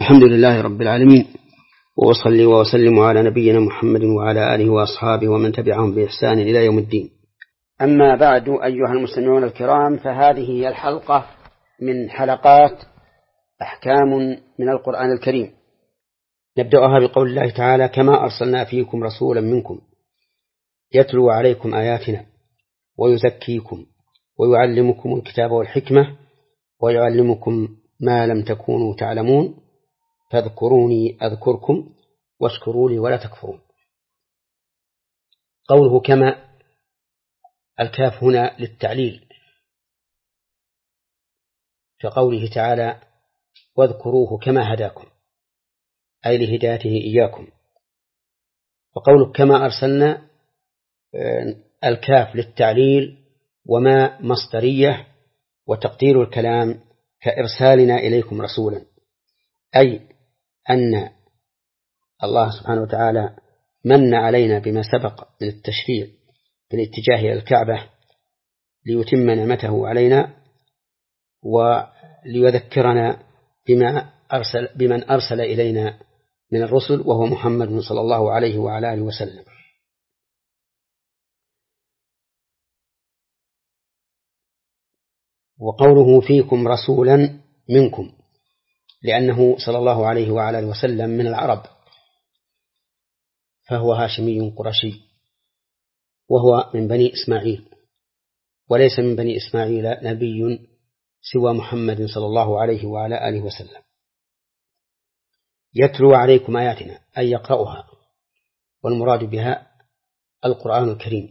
الحمد لله رب العالمين، وأصلي وأسلم على نبينا محمد وعلى آله وأصحابه ومن تبعهم بإحسان إلى يوم الدين. أما بعد، أيها المستمعون الكرام، فهذه هي الحلقة من حلقات أحكام من القرآن الكريم، نبدأها بقول الله تعالى: كما أرسلنا فيكم رسولا منكم يتلو عليكم آياتنا ويزكيكم ويعلمكم الكتاب والحكمة ويعلمكم ما لم تكونوا تعلمون فاذكروني أذكركم واشكروا لي ولا تكفرون. قوله كما، الكاف هنا للتعليل، كقوله تعالى: واذكروه كما هداكم، أي لهدايته إياكم. وقوله كما أرسلنا، الكاف للتعليل وما مصدرية، وتقدير الكلام كإرسالنا إليكم رسولا، أي أن الله سبحانه وتعالى من علينا بما سبق من التشريع بالاتجاه إلى الكعبة ليتم نعمته علينا وليذكرنا بمن أرسل إلينا من الرسل، وهو محمد صلى الله عليه وعلى آله وسلم. وقوله فيكم رسولا منكم، لأنه صلى الله عليه وعلى آله وسلم من العرب، فهو هاشمي قرشي، وهو من بني إسماعيل، وليس من بني إسماعيل نبي سوى محمد صلى الله عليه وعلى آله وسلم. يتلو عليكم آياتنا، أي يقرأها، والمراد بها القرآن الكريم.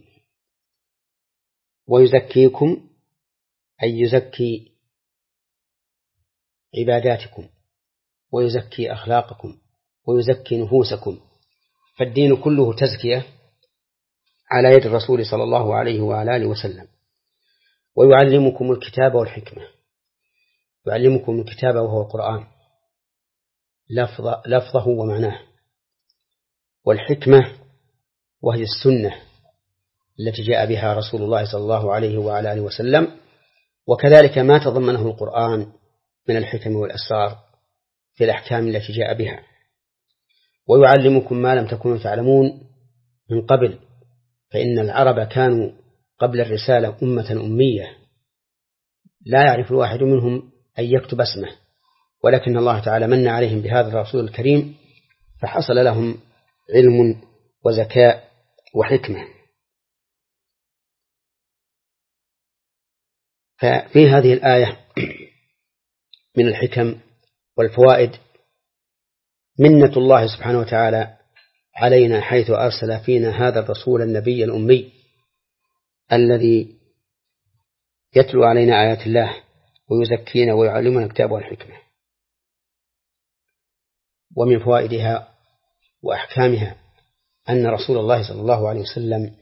ويزكيكم، أي يزكي عباداتكم ويزكي أخلاقكم ويزكي نفوسكم، فالدين كله تزكية على يد الرسول صلى الله عليه وعلى آله وسلم. ويعلمكم الكتاب والحكمة، يعلمكم الكتاب وهو القرآن لفظه ومعناه، والحكمة وهي السنة التي جاء بها رسول الله صلى الله عليه وعلى آله وسلم، وكذلك ما تضمنه القرآن من الحكم والأسرار في الأحكام التي جاء بها. ويعلمكم ما لم تكونوا تعلمون من قبل، فإن العرب كانوا قبل الرسالة أمة أمية لا يعرف الواحد منهم أن يكتب اسمه، ولكن الله تعالى من عليهم بهذا الرسول الكريم فحصل لهم علم وذكاء وحكمة. ففي هذه الآية من الحكم والفوائد منة الله سبحانه وتعالى علينا، حيث أرسل فينا هذا الرسول النبي الأمي الذي يتلو علينا آيات الله ويزكينا ويعلمنا الكتاب والحكمة. ومن فوائدها وأحكامها أن رسول الله صلى الله عليه وسلم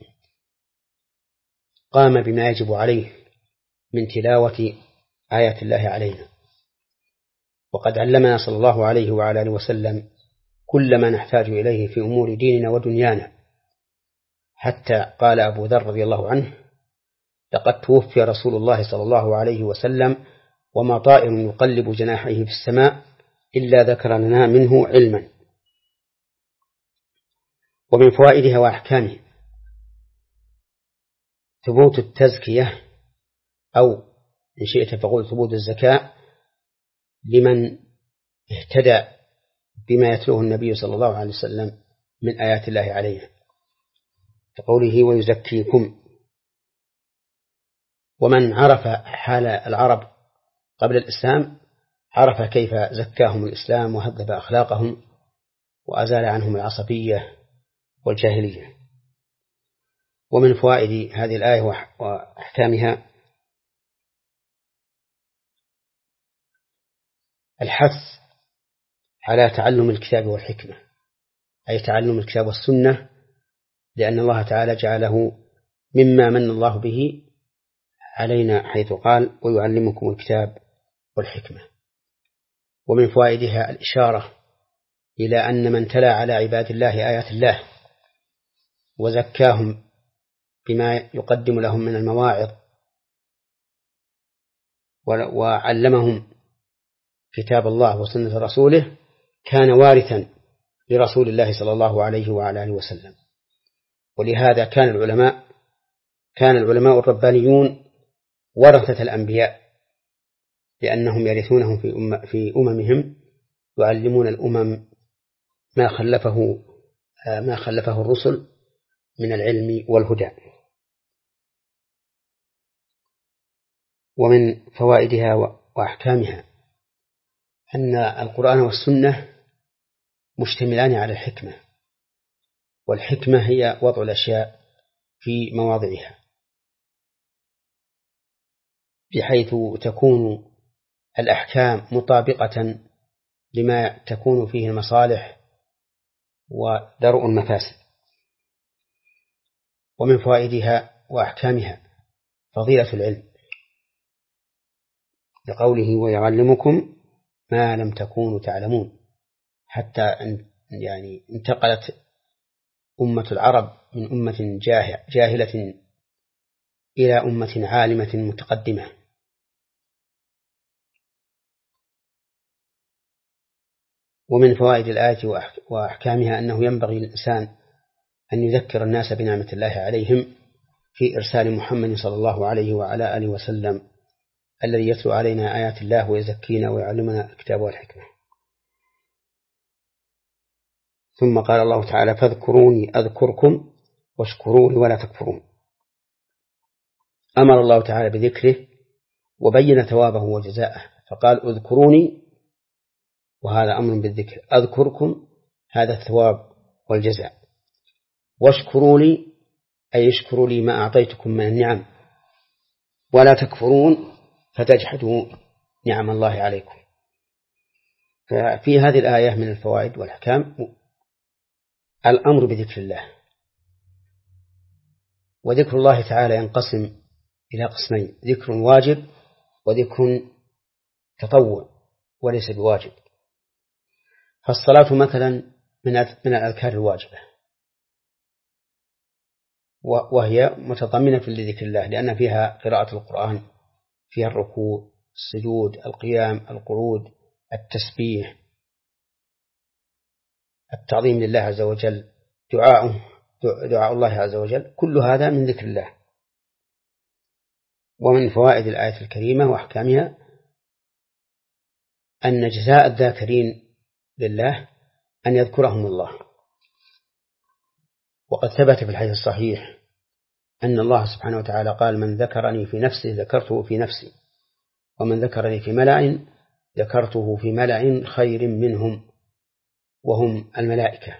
قام بما يجب عليه من تلاوة آيات الله علينا، وقد علمنا صلى الله عليه وعلى آله وسلم كل ما نحتاج إليه في أمور ديننا ودنيانا، حتى قال أبو ذر رضي الله عنه: لقد توفي رسول الله صلى الله عليه وسلم وما طائر يقلب جناحيه في السماء إلا ذكر لنا منه علما. ومن فوائدها وأحكامها ثبوت التزكية، أو إن شئت فقل ثبوت الزكاة لمن اهتدى بما يتلوه النبي صلى الله عليه وسلم من آيات الله عليه، كقوله ويزكيكم. ومن عرف حال العرب قبل الإسلام عرف كيف زكاهم الإسلام وهذب أخلاقهم وأزال عنهم العصبية والجاهلية. ومن فوائد هذه الآية وأحكامها الحث على تعلم الكتاب والحكمة، أي تعلم الكتاب والسنة، لأن الله تعالى جعله مما من الله به علينا، حيث قال ويعلمكم الكتاب والحكمة. ومن فوائدها الإشارة إلى أن من تلا على عباد الله آيات الله وزكاهم بما يقدم لهم من المواعظ وعلمهم كتاب الله وسنة رسوله كان وارثا لرسول الله صلى الله عليه وعلى آله وسلم. ولهذا كان العلماء الربانيون ورثة الأنبياء، لأنهم يرثونهم في أممهم، يعلمون الأمم ما خلفه الرسل من العلم والهدى. ومن فوائدها وأحكامها أن القرآن والسنة مشتملان على الحكمة، والحكمة هي وضع الأشياء في مواضعها بحيث تكون الأحكام مطابقة لما تكون فيه المصالح ودرء المفاسد. ومن فوائدها وأحكامها فضيلة العلم، لقوله ويعلمكم ما لم تكونوا تعلمون، حتى يعني انتقلت أمة العرب من أمة جاهلة إلى أمة عالمة متقدمة. ومن فوائد الآية وأحكامها أنه ينبغي للإنسان أن يذكر الناس بنعمة الله عليهم في إرسال محمد صلى الله عليه وعلى آله وسلم الذي يتلو علينا آيات الله ويزكينا ويعلمنا الكتاب والحكمة. ثم قال الله تعالى فاذكروني أذكركم واشكروا لي ولا تكفرون. أمر الله تعالى بذكره وبين ثوابه وجزاءه، فقال اذكروني، وهذا أمر بالذكر، أذكركم هذا الثواب والجزاء، واشكروا لي أي اشكروا لي ما أعطيتكم من النعم، ولا تكفرون فتجحدوا نعم الله عليكم. ففي هذه الآية من الفوائد والأحكام الأمر بذكر الله. وذكر الله تعالى ينقسم إلى قسمين: ذكر واجب وذكر تطوع وليس بواجب. فالصلاة مثلا من الأذكار الواجبة، وهي متضمنة لذكر الله، لأن فيها قراءة القرآن، فيها الركوع، السجود، القيام، القعود، التسبيح، التعظيم لله عز وجل، دعاء الله عز وجل، كل هذا من ذكر الله. ومن فوائد الآية الكريمة وأحكامها أن جزاء الذاكرين لله أن يذكرهم الله. وقد ثبت في الحديث الصحيح أن الله سبحانه وتعالى قال من ذكرني في نفسه ذكرته في نفسي، ومن ذكرني في ملأ ذكرته في ملأ خير منهم وهم الملائكة.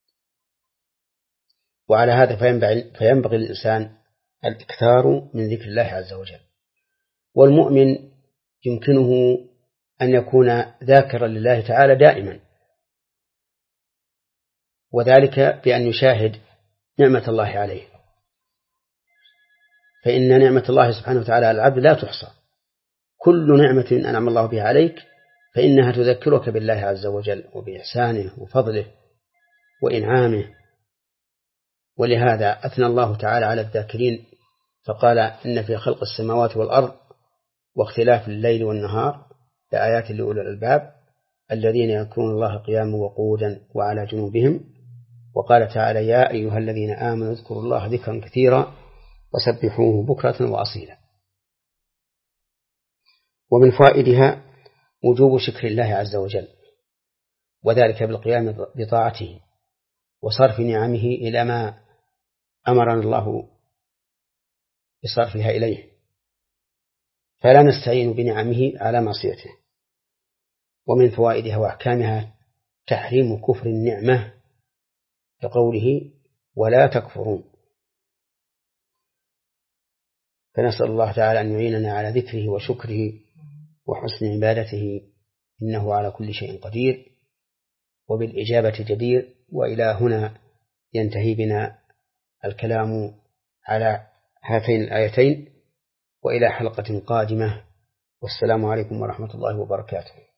وعلى هذا فينبغي للإنسان الإكثار من ذكر الله عز وجل. والمؤمن يمكنه أن يكون ذاكرا لله تعالى دائما، وذلك بأن يشاهد نعمة الله عليه، فإن نعمة الله سبحانه وتعالى على العبد لا تحصى. كل نعمة أنعم الله بها عليك فإنها تذكرك بالله عز وجل وبإحسانه وفضله وإنعامه. ولهذا أثنى الله تعالى على الذاكرين فقال إن في خلق السماوات والأرض واختلاف الليل والنهار لآيات لأولي الألباب الذين يذكرون الله قياما وقعودا وعلى جنوبهم. وقال تعالى يا أيها الذين آمنوا اذكروا الله ذكرا كثيرا وسبحوه بكرة وأصيلا. ومن فوائدها وجوب شكر الله عز وجل، وذلك بالقيام بطاعته وصرف نعمه إلى ما أمرنا الله بصرفها إليه، فلا نستعين بنعمه على معصيته. ومن فوائدها وأحكامها تحريم كفر النعمة لقوله ولا تكفرون. فنسأل الله تعالى أن يعيننا على ذكره وشكره وحسن عبادته، إنه على كل شيء قدير وبالإجابة جدير. وإلى هنا ينتهي بنا الكلام على هاتين الآيتين، وإلى حلقة قادمة، والسلام عليكم ورحمة الله وبركاته.